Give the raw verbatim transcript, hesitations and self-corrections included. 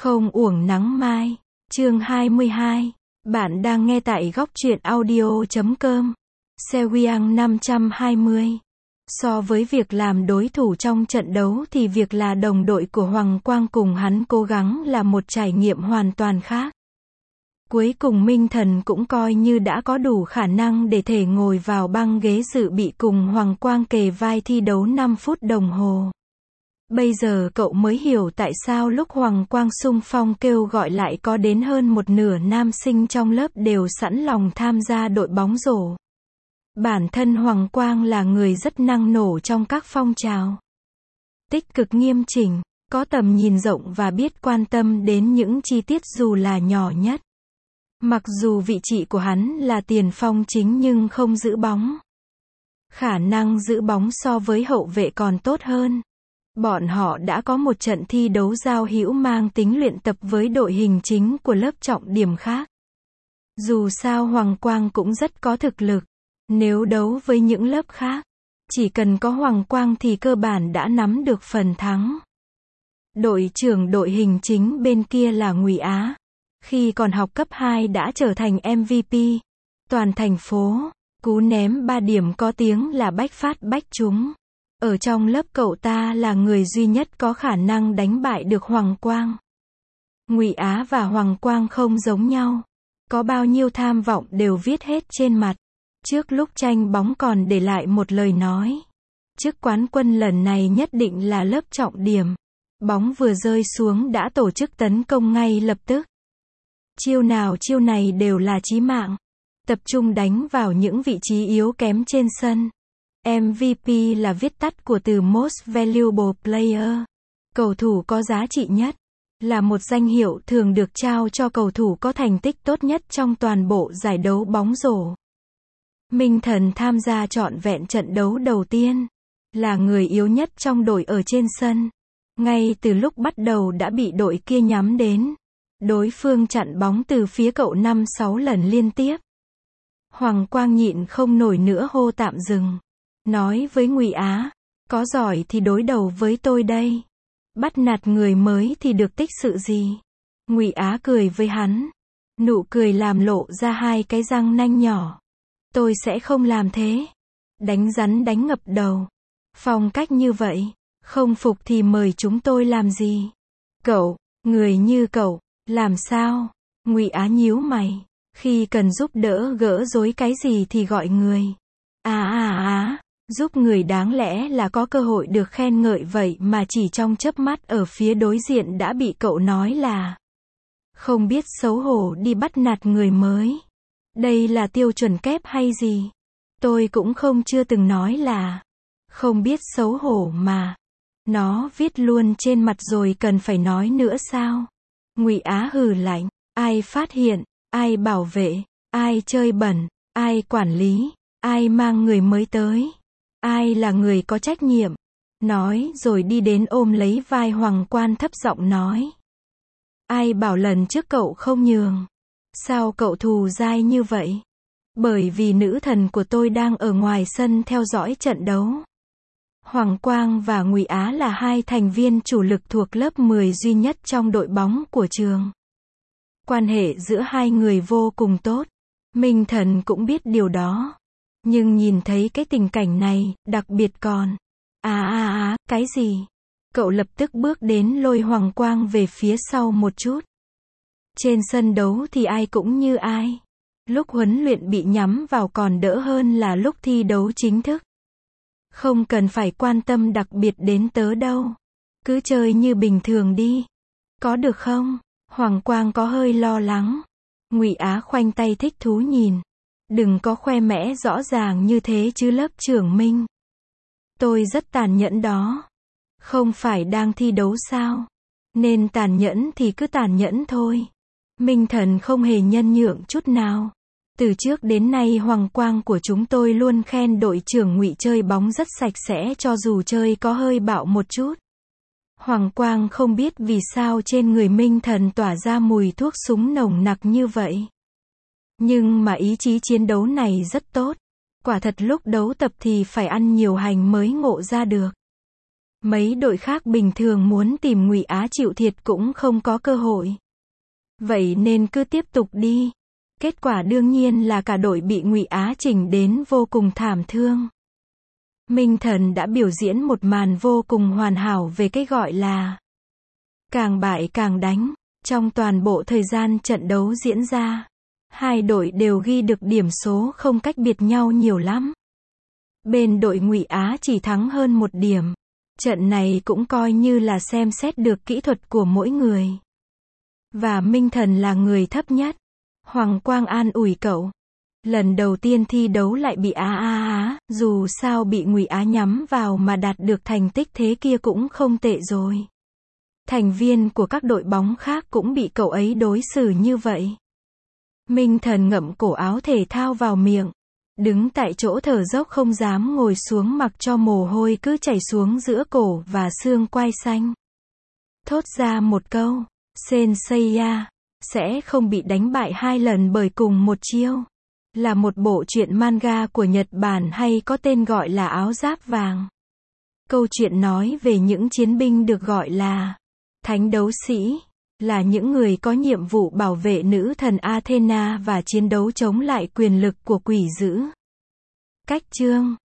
Không uổng nắng mai. Chương hai mươi hai. Bạn đang nghe tại góc truyện audio chấm com. Seohyang năm trăm hai mươi. So với việc làm đối thủ trong trận đấu thì việc là đồng đội của Hoàng Quang cùng hắn cố gắng là một trải nghiệm hoàn toàn khác. Cuối cùng Minh Thần cũng coi như đã có đủ khả năng để thể ngồi vào băng ghế dự bị cùng Hoàng Quang kề vai thi đấu năm phút đồng hồ. Bây giờ cậu mới hiểu tại sao lúc Hoàng Quang xung phong kêu gọi lại có đến hơn một nửa nam sinh trong lớp đều sẵn lòng tham gia đội bóng rổ. Bản thân Hoàng Quang là người rất năng nổ trong các phong trào. Tích cực nghiêm chỉnh, có tầm nhìn rộng và biết quan tâm đến những chi tiết dù là nhỏ nhất. Mặc dù vị trí của hắn là tiền phong chính nhưng không giữ bóng. Khả năng giữ bóng so với hậu vệ còn tốt hơn. Bọn họ đã có một trận thi đấu giao hữu mang tính luyện tập với đội hình chính của lớp trọng điểm khác. Dù sao Hoàng Quang cũng rất có thực lực. Nếu đấu với những lớp khác, chỉ cần có Hoàng Quang thì cơ bản đã nắm được phần thắng. Đội trưởng đội hình chính bên kia là Ngụy Á. Khi còn học cấp hai đã trở thành em vê pê. Toàn thành phố, cú ném ba điểm có tiếng là bách phát bách trúng. Ở trong lớp cậu ta là người duy nhất có khả năng đánh bại được Hoàng Quang. Ngụy Á và Hoàng Quang không giống nhau. Có bao nhiêu tham vọng đều viết hết trên mặt. Trước lúc tranh bóng còn để lại một lời nói. Chức quán quân lần này nhất định là lớp trọng điểm. Bóng vừa rơi xuống đã tổ chức tấn công ngay lập tức. Chiêu nào chiêu này đều là chí mạng. Tập trung đánh vào những vị trí yếu kém trên sân. em vê pê là viết tắt của từ Most Valuable Player. Cầu thủ có giá trị nhất. Là một danh hiệu thường được trao cho cầu thủ có thành tích tốt nhất trong toàn bộ giải đấu bóng rổ. Minh Thần tham gia trọn vẹn trận đấu đầu tiên. Là người yếu nhất trong đội ở trên sân. Ngay từ lúc bắt đầu đã bị đội kia nhắm đến. Đối phương chặn bóng từ phía cậu năm sáu lần liên tiếp. Hoàng Quang nhịn không nổi nữa hô tạm dừng. Nói với Ngụy Á, có giỏi thì đối đầu với tôi đây. Bắt nạt người mới thì được tích sự gì? Ngụy Á cười với hắn. Nụ cười làm lộ ra hai cái răng nanh nhỏ. Tôi sẽ không làm thế. Đánh rắn đánh ngập đầu. Phong cách như vậy, không phục thì mời chúng tôi làm gì? Cậu, người như cậu, làm sao? Ngụy Á nhíu mày. Khi cần giúp đỡ gỡ rối cái gì thì gọi người. À à à, giúp người đáng lẽ là có cơ hội được khen ngợi vậy mà chỉ trong chớp mắt ở phía đối diện đã bị cậu nói là không biết xấu hổ đi bắt nạt người mới. Đây là tiêu chuẩn kép hay gì? Tôi cũng không chưa từng nói là không biết xấu hổ mà. Nó viết luôn trên mặt rồi cần phải nói nữa sao? Ngụy Á hừ lạnh. Ai phát hiện, ai bảo vệ, ai chơi bẩn, ai quản lý, ai mang người mới tới, ai là người có trách nhiệm. Nói rồi đi đến ôm lấy vai Hoàng Quang thấp giọng nói. Ai bảo lần trước cậu không nhường? Sao cậu thù dai như vậy? Bởi vì nữ thần của tôi đang ở ngoài sân theo dõi trận đấu. Hoàng Quang và Ngụy Á là hai thành viên chủ lực thuộc lớp mười duy nhất trong đội bóng của trường. Quan hệ giữa hai người vô cùng tốt. Minh Thần cũng biết điều đó. Nhưng nhìn thấy cái tình cảnh này, đặc biệt còn. À à à, cái gì? Cậu lập tức bước đến lôi Hoàng Quang về phía sau một chút. Trên sân đấu thì ai cũng như ai. Lúc huấn luyện bị nhắm vào còn đỡ hơn là lúc thi đấu chính thức. Không cần phải quan tâm đặc biệt đến tớ đâu. Cứ chơi như bình thường đi. Có được không? Hoàng Quang có hơi lo lắng. Ngụy Á khoanh tay thích thú nhìn. Đừng có khoe mẽ rõ ràng như thế chứ lớp trưởng Minh. Tôi rất tàn nhẫn đó. Không phải đang thi đấu sao? Nên tàn nhẫn thì cứ tàn nhẫn thôi. Minh Thần không hề nhân nhượng chút nào. Từ trước đến nay Hoàng Quang của chúng tôi luôn khen đội trưởng Ngụy chơi bóng rất sạch sẽ cho dù chơi có hơi bạo một chút. Hoàng Quang không biết vì sao trên người Minh Thần tỏa ra mùi thuốc súng nồng nặc như vậy. Nhưng mà ý chí chiến đấu này rất tốt. Quả thật lúc đấu tập thì phải ăn nhiều hành mới ngộ ra được. Mấy đội khác bình thường muốn tìm Ngụy Á chịu thiệt cũng không có cơ hội. Vậy nên cứ tiếp tục đi. Kết quả đương nhiên là cả đội bị Ngụy Á chỉnh đến vô cùng thảm thương. Minh Thần đã biểu diễn một màn vô cùng hoàn hảo về cái gọi là càng bại càng đánh. Trong toàn bộ thời gian trận đấu diễn ra, hai đội đều ghi được điểm số không cách biệt nhau nhiều lắm. Bên đội Ngụy Á chỉ thắng hơn một điểm. Trận này cũng coi như là xem xét được kỹ thuật của mỗi người. Và Minh Thần là người thấp nhất. Hoàng Quang an ủi cậu. Lần đầu tiên thi đấu lại bị á á á, dù sao bị Ngụy Á nhắm vào mà đạt được thành tích thế kia cũng không tệ rồi. Thành viên của các đội bóng khác cũng bị cậu ấy đối xử như vậy. Minh Thần ngậm cổ áo thể thao vào miệng. Đứng tại chỗ thở dốc không dám ngồi xuống mặc cho mồ hôi cứ chảy xuống giữa cổ và xương quai xanh. Thốt ra một câu, Senseiya, sẽ không bị đánh bại hai lần bởi cùng một chiêu. Là một bộ truyện manga của Nhật Bản hay có tên gọi là Áo Giáp Vàng. Câu chuyện nói về những chiến binh được gọi là Thánh Đấu Sĩ, là những người có nhiệm vụ bảo vệ nữ thần Athena và chiến đấu chống lại quyền lực của quỷ dữ. Cách chương